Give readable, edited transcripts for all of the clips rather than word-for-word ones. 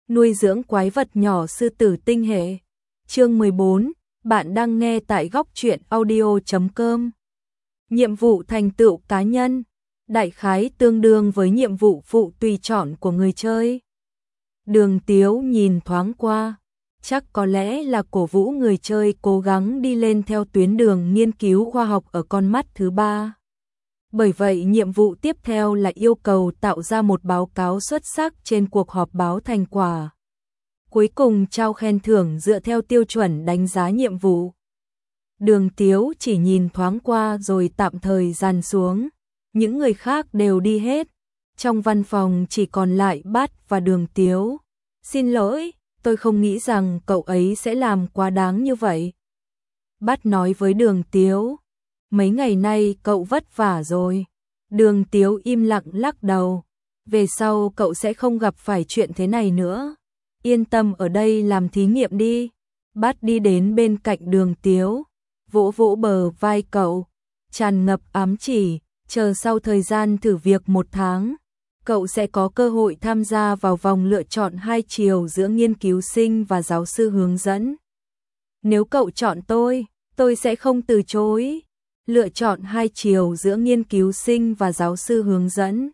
nuôi dưỡng quái vật nhỏ sư tử tinh hệ. Chương 14, bạn đang nghe tại góc truyện audio.com. Nhiệm vụ thành tựu cá nhân, đại khái tương đương với nhiệm vụ phụ tùy chọn của người chơi. Đường Tiếu nhìn thoáng qua, chắc có lẽ là cổ vũ người chơi cố gắng đi lên theo tuyến đường nghiên cứu khoa học ở con mắt thứ ba. Bởi vậy nhiệm vụ tiếp theo là yêu cầu tạo ra một báo cáo xuất sắc trên cuộc họp báo thành quả. Cuối cùng trao khen thưởng dựa theo tiêu chuẩn đánh giá nhiệm vụ. Đường Tiếu chỉ nhìn thoáng qua rồi tạm thời dàn xuống. Những người khác đều đi hết. Trong văn phòng chỉ còn lại Bát và Đường Tiếu. Xin lỗi, tôi không nghĩ rằng cậu ấy sẽ làm quá đáng như vậy. Bát nói với Đường Tiếu. Mấy ngày nay cậu vất vả rồi. Đường Tiếu im lặng lắc đầu. Về sau cậu sẽ không gặp phải chuyện thế này nữa. Yên tâm ở đây làm thí nghiệm đi. Bát đi đến bên cạnh Đường Tiếu, vỗ vỗ bờ vai cậu, tràn ngập ám chỉ, chờ sau thời gian thử việc 1 tháng, cậu sẽ có cơ hội tham gia vào vòng lựa chọn 2 chiều giữa nghiên cứu sinh và giáo sư hướng dẫn. Nếu cậu chọn tôi sẽ không từ chối. Lựa chọn 2 chiều giữa nghiên cứu sinh và giáo sư hướng dẫn.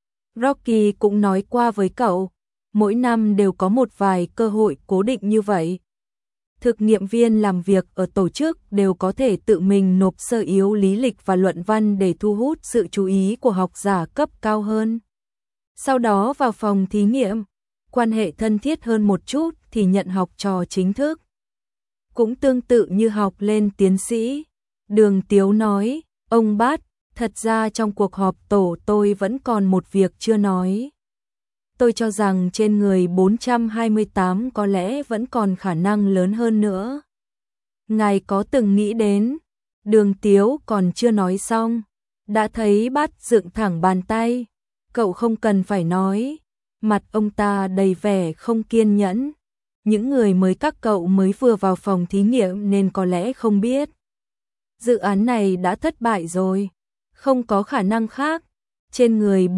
Rocky cũng nói qua với cậu, mỗi năm đều có một vài cơ hội cố định như vậy. Thực nghiệm viên làm việc ở tổ chức đều có thể tự mình nộp sơ yếu lý lịch và luận văn để thu hút sự chú ý của học giả cấp cao hơn. Sau đó vào phòng thí nghiệm, quan hệ thân thiết hơn một chút thì nhận học trò chính thức. Cũng tương tự như học lên tiến sĩ. Đường Tiếu nói, ông Bát, thật ra trong cuộc họp tổ tôi vẫn còn một việc chưa nói. Tôi cho rằng trên người 428 có lẽ vẫn còn khả năng lớn hơn nữa. Ngài có từng nghĩ đến? Đường Tiếu còn chưa nói xong, đã thấy Bát dựng thẳng bàn tay. Cậu không cần phải nói. Mặt ông ta đầy vẻ không kiên nhẫn. Những người mới các cậu mới vừa vào phòng thí nghiệm nên có lẽ không biết. Dự án này đã thất bại rồi. Không có khả năng khác. Trên người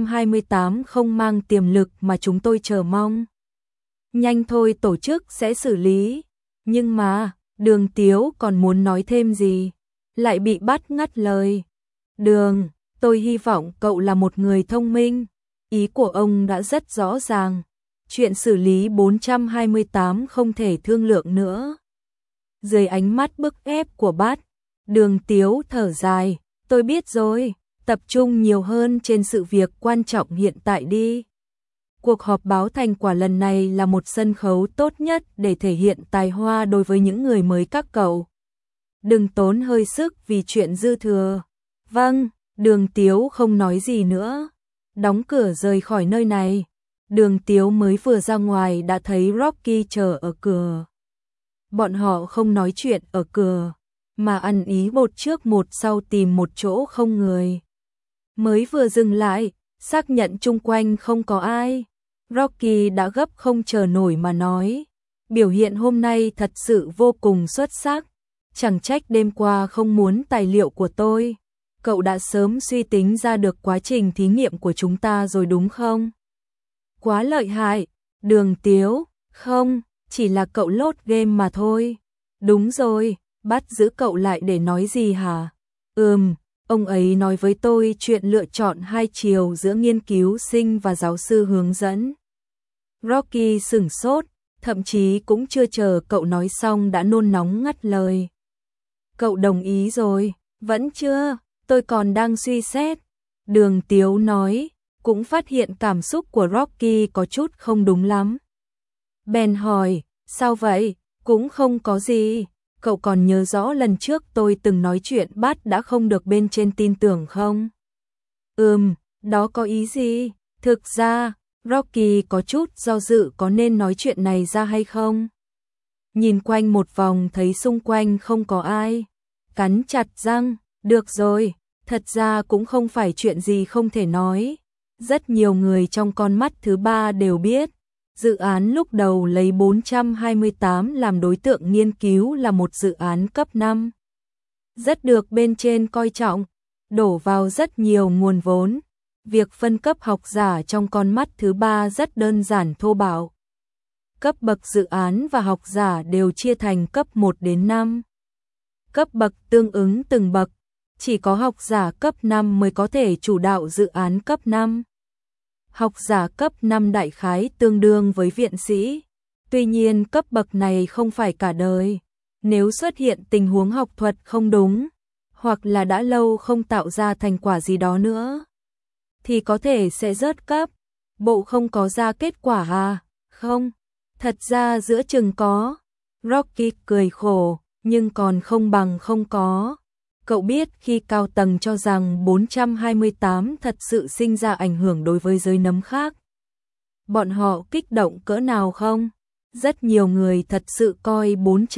428 không mang tiềm lực mà chúng tôi chờ mong. Nhanh thôi tổ chức sẽ xử lý. Nhưng mà, Đường Tiếu còn muốn nói thêm gì, lại bị Bát ngắt lời. Đường, tôi hy vọng cậu là một người thông minh. Ý của ông đã rất rõ ràng. Chuyện xử lý 428 không thể thương lượng nữa. Dưới ánh mắt bức ép của Bát, Đường Tiếu thở dài. Tôi biết rồi. Tập trung nhiều hơn trên sự việc quan trọng hiện tại đi. Cuộc họp báo thành quả lần này là một sân khấu tốt nhất để thể hiện tài hoa đối với những người mới các cậu. Đừng tốn hơi sức vì chuyện dư thừa. Vâng, Đường Tiếu không nói gì nữa. Đóng cửa rời khỏi nơi này. Đường Tiếu mới vừa ra ngoài đã thấy Rocky chờ ở cửa. Bọn họ không nói chuyện ở cửa, mà ăn ý một trước một sau tìm một chỗ không người. Mới vừa dừng lại, xác nhận chung quanh không có ai. Rocky đã gấp không chờ nổi mà nói. Biểu hiện hôm nay thật sự vô cùng xuất sắc. Chẳng trách đêm qua không muốn tài liệu của tôi. Cậu đã sớm suy tính ra được quá trình thí nghiệm của chúng ta rồi đúng không? Quá lợi hại. Đường Tiếu, không, chỉ là cậu lốt game mà thôi. Đúng rồi, Bắt giữ cậu lại để nói gì hả? Ông ấy nói với tôi chuyện lựa chọn 2 chiều giữa nghiên cứu sinh và giáo sư hướng dẫn. Rocky sửng sốt, thậm chí cũng chưa chờ cậu nói xong đã nôn nóng ngắt lời. Cậu đồng ý rồi, vẫn chưa, tôi còn đang suy xét. Đường Tiếu nói, cũng phát hiện cảm xúc của Rocky có chút không đúng lắm. Bèn hỏi, sao vậy? Cũng không có gì. Cậu còn nhớ rõ lần trước tôi từng nói chuyện Bát đã không được bên trên tin tưởng không? Đó có ý gì? Thực ra, Rocky có chút do dự có nên nói chuyện này ra hay không. Nhìn quanh một vòng thấy xung quanh không có ai. Cắn chặt răng, được rồi, thật ra cũng không phải chuyện gì không thể nói. Rất nhiều người trong con mắt thứ ba đều biết. Dự án lúc đầu lấy 428 làm đối tượng nghiên cứu là một dự án cấp 5. Rất được bên trên coi trọng, đổ vào rất nhiều nguồn vốn. Việc phân cấp học giả trong con mắt thứ ba rất đơn giản thô bạo, Cấp bậc dự án và học giả đều chia thành cấp 1 đến 5. Cấp bậc tương ứng từng bậc, chỉ có học giả cấp 5 mới có thể chủ đạo dự án cấp 5. Học giả cấp 5 đại khái tương đương với viện sĩ. Tuy nhiên cấp bậc này không phải cả đời. Nếu xuất hiện tình huống học thuật không đúng, hoặc là đã lâu không tạo ra thành quả gì đó nữa, thì có thể sẽ rớt cấp. Bộ không có ra kết quả à? Không, thật ra giữa chừng có. Rocky cười khổ, nhưng còn không bằng không có. Cậu biết khi cao tầng cho rằng 428 thật sự sinh ra ảnh hưởng đối với giới nấm khác, bọn họ kích động cỡ nào không? Rất nhiều người thật sự coi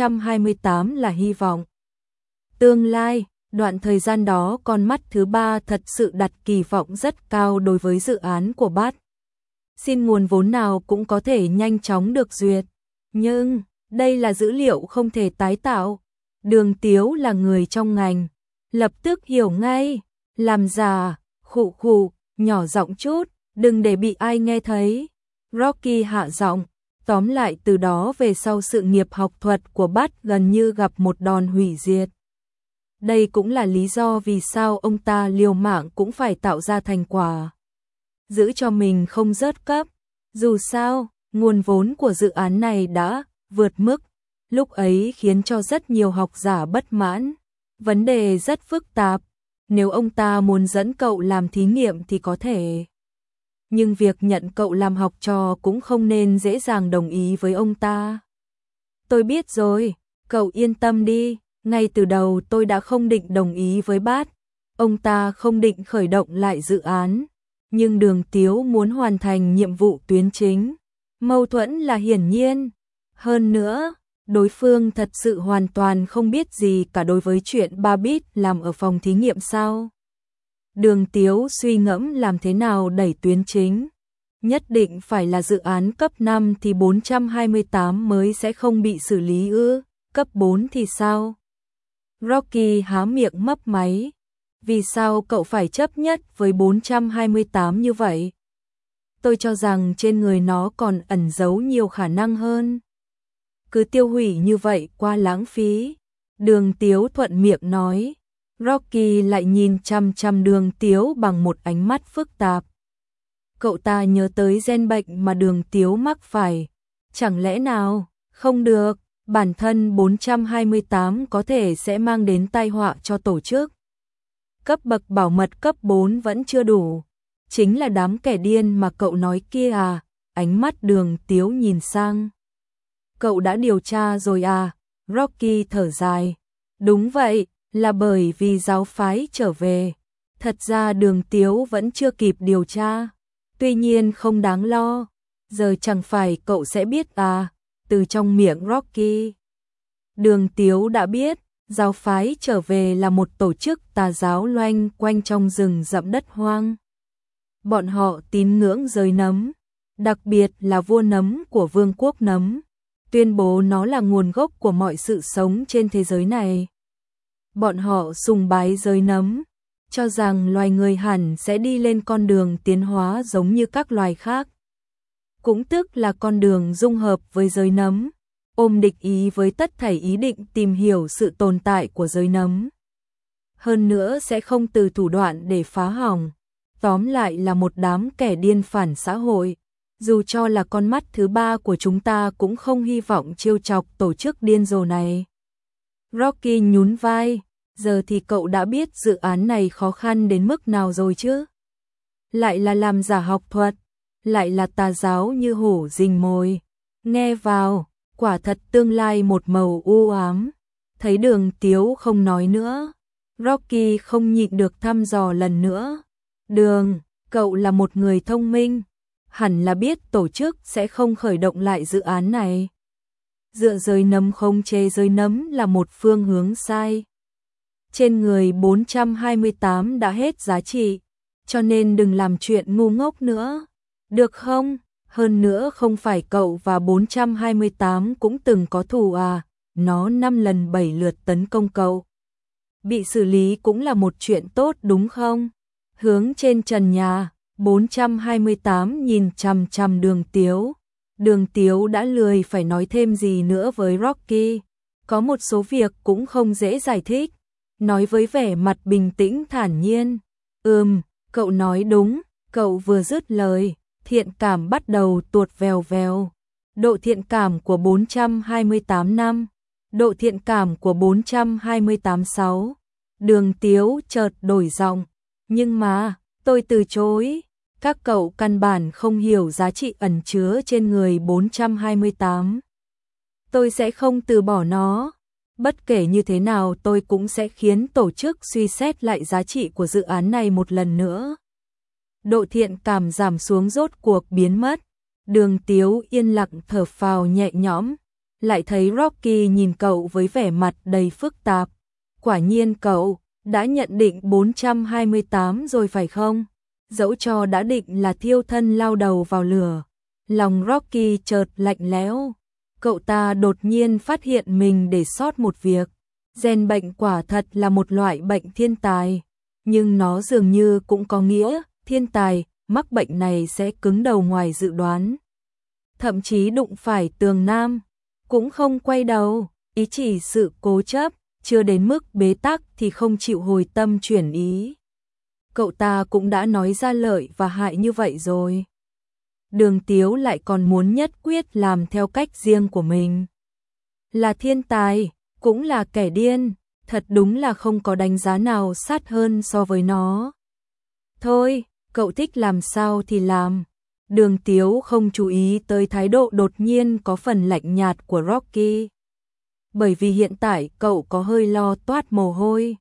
428 là hy vọng tương lai. Đoạn thời gian đó con mắt thứ ba thật sự đặt kỳ vọng rất cao đối với dự án của BAT. Xin nguồn vốn nào cũng có thể nhanh chóng được duyệt. Nhưng, đây là dữ liệu không thể tái tạo. Đường Tiếu là người trong ngành, lập tức hiểu ngay. Làm giả, khụ khụ, nhỏ giọng chút, đừng để bị ai nghe thấy. Rocky hạ giọng. Tóm lại từ đó về sau sự nghiệp học thuật của BAT gần như gặp một đòn hủy diệt. Đây cũng là lý do vì sao ông ta liều mạng cũng phải tạo ra thành quả, giữ cho mình không rớt cấp. Dù sao, nguồn vốn của dự án này đã vượt mức, lúc ấy khiến cho rất nhiều học giả bất mãn. Vấn đề rất phức tạp, nếu ông ta muốn dẫn cậu làm thí nghiệm thì có thể. Nhưng việc nhận cậu làm học trò cũng không nên dễ dàng đồng ý với ông ta. Tôi biết rồi, cậu yên tâm đi, ngay từ đầu tôi đã không định đồng ý với BAT. Ông ta không định khởi động lại dự án, nhưng Đường Tiếu muốn hoàn thành nhiệm vụ tuyến chính. Mâu thuẫn là hiển nhiên. Hơn nữa, đối phương thật sự hoàn toàn không biết gì cả đối với chuyện Babbitt làm ở phòng thí nghiệm sao. Đường Tiếu suy ngẫm làm thế nào đẩy tuyến chính. Nhất định phải là dự án cấp 5 thì 428 mới sẽ không bị xử lý ư, cấp 4 thì sao? Rocky há miệng mấp máy. Vì sao cậu phải chấp nhất với 428 như vậy? Tôi cho rằng trên người nó còn ẩn giấu nhiều khả năng hơn. Cứ tiêu hủy như vậy quá lãng phí. Đường Tiếu thuận miệng nói. Rocky lại nhìn chằm chằm Đường Tiếu bằng một ánh mắt phức tạp. Cậu ta nhớ tới gen bệnh mà Đường Tiếu mắc phải. Chẳng lẽ nào, không được, bản thân 428 có thể sẽ mang đến tai họa cho tổ chức. Cấp bậc bảo mật cấp 4 vẫn chưa đủ. Chính là đám kẻ điên mà cậu nói kia à? Ánh mắt Đường Tiếu nhìn sang. Cậu đã điều tra rồi à? Rocky thở dài. Đúng vậy, là bởi vì giáo phái trở về. Thật ra Đường Tiếu vẫn chưa kịp điều tra. Tuy nhiên không đáng lo. Giờ chẳng phải cậu sẽ biết à? Từ trong miệng Rocky, Đường Tiếu đã biết. Giáo phái trở về là một tổ chức tà giáo loanh quanh trong rừng rậm đất hoang. Bọn họ tín ngưỡng giới nấm, đặc biệt là vua nấm của vương quốc nấm, tuyên bố nó là nguồn gốc của mọi sự sống trên thế giới này. Bọn họ sùng bái giới nấm, cho rằng loài người hẳn sẽ đi lên con đường tiến hóa giống như các loài khác. Cũng tức là con đường dung hợp với giới nấm, ôm địch ý với tất thảy ý định tìm hiểu sự tồn tại của giới nấm. Hơn nữa sẽ không từ thủ đoạn để phá hỏng. Tóm lại là một đám kẻ điên phản xã hội. Dù cho là con mắt thứ ba của chúng ta cũng không hy vọng trêu chọc tổ chức điên rồ này. Rocky nhún vai. Giờ thì cậu đã biết dự án này khó khăn đến mức nào rồi chứ? Lại là làm giả học thuật, lại là tà giáo như hổ rình mồi. Nghe vào, quả thật tương lai một màu u ám. Thấy Đường Tiếu không nói nữa, Rocky không nhịn được thăm dò lần nữa. Đường, cậu là một người thông minh, hẳn là biết tổ chức sẽ không khởi động lại dự án này. Dựa giới nấm không chế giới nấm là một phương hướng sai. Trên người 428 đã hết giá trị, cho nên đừng làm chuyện ngu ngốc nữa. Được không? Hơn nữa không phải cậu và 428 cũng từng có thù à, nó 5 lần 7 lượt tấn công cậu. Bị xử lý cũng là một chuyện tốt đúng không? Hướng trên trần nhà, 428 nhìn chằm chằm Đường Tiếu. Đường Tiếu đã lười phải nói thêm gì nữa với Rocky. Có một số việc cũng không dễ giải thích. Nói với vẻ mặt bình tĩnh thản nhiên. Cậu nói đúng. Cậu vừa dứt lời, thiện cảm bắt đầu tuột vèo vèo. Độ thiện cảm của 428 năm. Độ thiện cảm của 428-6. Đường Tiếu chợt đổi giọng. Nhưng mà, tôi từ chối. Các cậu căn bản không hiểu giá trị ẩn chứa trên người 428. Tôi sẽ không từ bỏ nó. Bất kể như thế nào tôi cũng sẽ khiến tổ chức suy xét lại giá trị của dự án này một lần nữa. Độ thiện cảm giảm xuống rốt cuộc biến mất. Đường Tiếu yên lặng thở phào nhẹ nhõm. Lại thấy Rocky nhìn cậu với vẻ mặt đầy phức tạp. Quả nhiên cậu đã nhận định 428 rồi phải không? Dẫu cho đã định là thiêu thân lao đầu vào lửa. Lòng Rocky chợt lạnh lẽo. Cậu ta đột nhiên phát hiện mình để sót một việc. Gen bệnh quả thật là một loại bệnh thiên tài. Nhưng nó dường như cũng có nghĩa thiên tài mắc bệnh này sẽ cứng đầu ngoài dự đoán. Thậm chí đụng phải tường nam cũng không quay đầu. Ý chỉ sự cố chấp, chưa đến mức bế tắc thì không chịu hồi tâm chuyển ý. Cậu ta cũng đã nói ra lợi và hại như vậy rồi. Đường Tiếu lại còn muốn nhất quyết làm theo cách riêng của mình. Là thiên tài, cũng là kẻ điên, thật đúng là không có đánh giá nào sát hơn so với nó. Thôi, cậu thích làm sao thì làm. Đường Tiếu không chú ý tới thái độ đột nhiên có phần lạnh nhạt của Rocky. Bởi vì hiện tại cậu có hơi lo toát mồ hôi.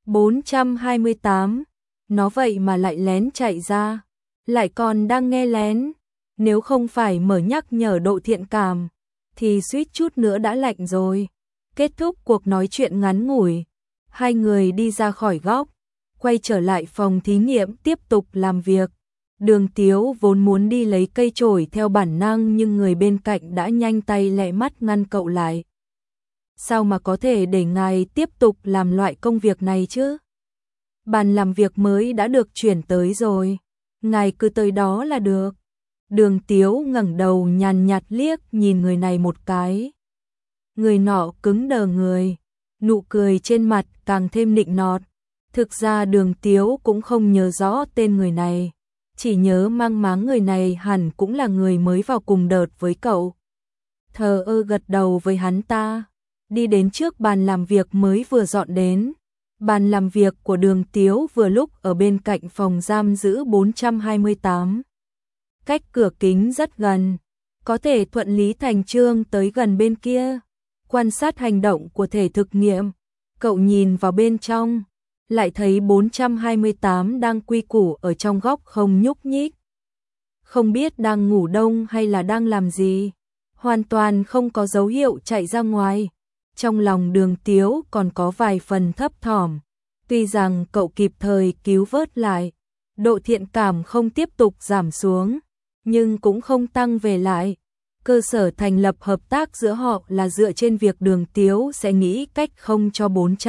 428, nó vậy mà lại lén chạy ra, lại còn đang nghe lén. Nếu không phải mở nhắc nhở độ thiện cảm, thì suýt chút nữa đã lạnh rồi. Kết thúc cuộc nói chuyện ngắn ngủi, hai người đi ra khỏi góc, quay trở lại phòng thí nghiệm tiếp tục làm việc. Đường Tiếu vốn muốn đi lấy cây chổi theo bản năng nhưng người bên cạnh đã nhanh tay lẹ mắt ngăn cậu lại. Sao mà có thể để ngài tiếp tục làm loại công việc này chứ? Bàn làm việc mới đã được chuyển tới rồi, ngài cứ tới đó là được. Đường Tiếu ngẩng đầu nhàn nhạt liếc nhìn người này một cái. Người nọ cứng đờ người, nụ cười trên mặt càng thêm nịnh nọt. Thực ra Đường Tiếu cũng không nhớ rõ tên người này, chỉ nhớ mang máng người này hẳn cũng là người mới vào cùng đợt với cậu. Thờ ơ gật đầu với hắn ta, đi đến trước bàn làm việc mới vừa dọn đến. Bàn làm việc của Đường Tiếu vừa lúc ở bên cạnh phòng giam giữ 428. Cách cửa kính rất gần, có thể thuận lý thành trương tới gần bên kia. Quan sát hành động của thể thực nghiệm, cậu nhìn vào bên trong, lại thấy 428 đang quy củ ở trong góc không nhúc nhích. Không biết đang ngủ đông hay là đang làm gì, hoàn toàn không có dấu hiệu chạy ra ngoài. Trong lòng Đường Tiếu còn có vài phần thấp thỏm, tuy rằng cậu kịp thời cứu vớt lại, độ thiện cảm không tiếp tục giảm xuống, nhưng cũng không tăng về lại. Cơ sở thành lập hợp tác giữa họ là dựa trên việc Đường Tiếu sẽ nghĩ cách không cho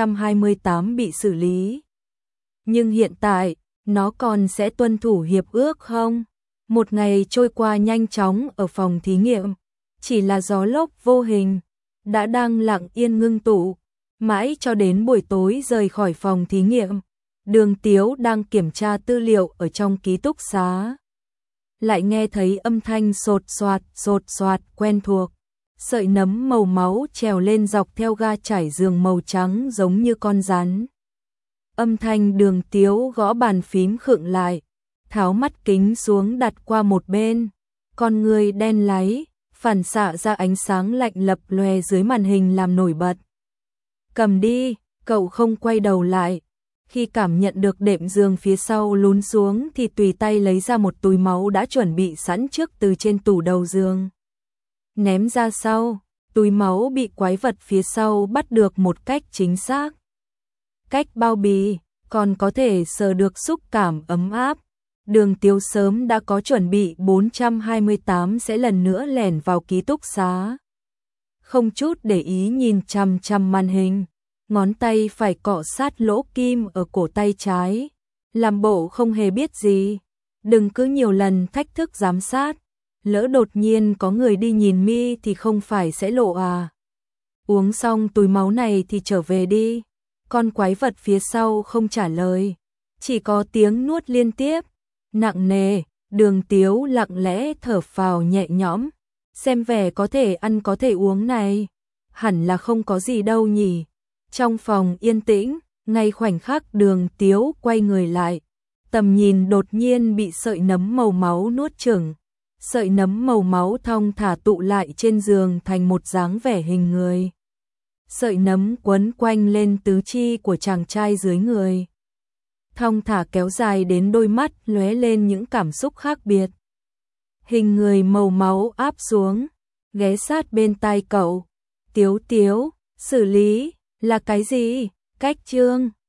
428 bị xử lý. Nhưng hiện tại, nó còn sẽ tuân thủ hiệp ước không? Một ngày trôi qua nhanh chóng ở phòng thí nghiệm, chỉ là gió lốc vô hình, đã đang lặng yên ngưng tụ, mãi cho đến buổi tối rời khỏi phòng thí nghiệm. Đường Tiếu đang kiểm tra tư liệu ở trong ký túc xá. Lại nghe thấy âm thanh sột soạt quen thuộc. Sợi nấm màu máu trèo lên dọc theo ga trải giường màu trắng giống như con rắn. Âm thanh Đường Tiếu gõ bàn phím khựng lại, tháo mắt kính xuống đặt qua một bên. Con người đen láy, phản xạ ra ánh sáng lạnh lập lòe dưới màn hình làm nổi bật. Cầm đi, cậu không quay đầu lại. Khi cảm nhận được đệm giường phía sau lún xuống thì tùy tay lấy ra một túi máu đã chuẩn bị sẵn trước từ trên tủ đầu giường. Ném ra sau, túi máu bị quái vật phía sau bắt được một cách chính xác. Cách bao bì, còn có thể sờ được xúc cảm ấm áp. Đường Tiếu sớm đã có chuẩn bị 428 sẽ lần nữa lẻn vào ký túc xá. Không chút để ý nhìn chằm chằm màn hình. Ngón tay phải cọ sát lỗ kim ở cổ tay trái, làm bộ không hề biết gì. Đừng cứ nhiều lần thách thức giám sát, lỡ đột nhiên có người đi nhìn mi thì không phải sẽ lộ à. Uống xong túi máu này thì trở về đi. Con quái vật phía sau không trả lời, chỉ có tiếng nuốt liên tiếp, nặng nề. Đường Tiếu lặng lẽ thở phào nhẹ nhõm, xem vẻ có thể ăn có thể uống này, hẳn là không có gì đâu nhỉ. Trong phòng yên tĩnh, ngay khoảnh khắc Đường Tiếu quay người lại, tầm nhìn đột nhiên bị sợi nấm màu máu nuốt chửng. Sợi nấm màu máu thong thả tụ lại trên giường thành một dáng vẻ hình người. Sợi nấm quấn quanh lên tứ chi của chàng trai dưới người, thong thả kéo dài đến đôi mắt lóe lên những cảm xúc khác biệt. Hình người màu máu áp xuống, ghé sát bên tai cậu. Tiếu Tiếu, xử lý, là cái gì? Cách chương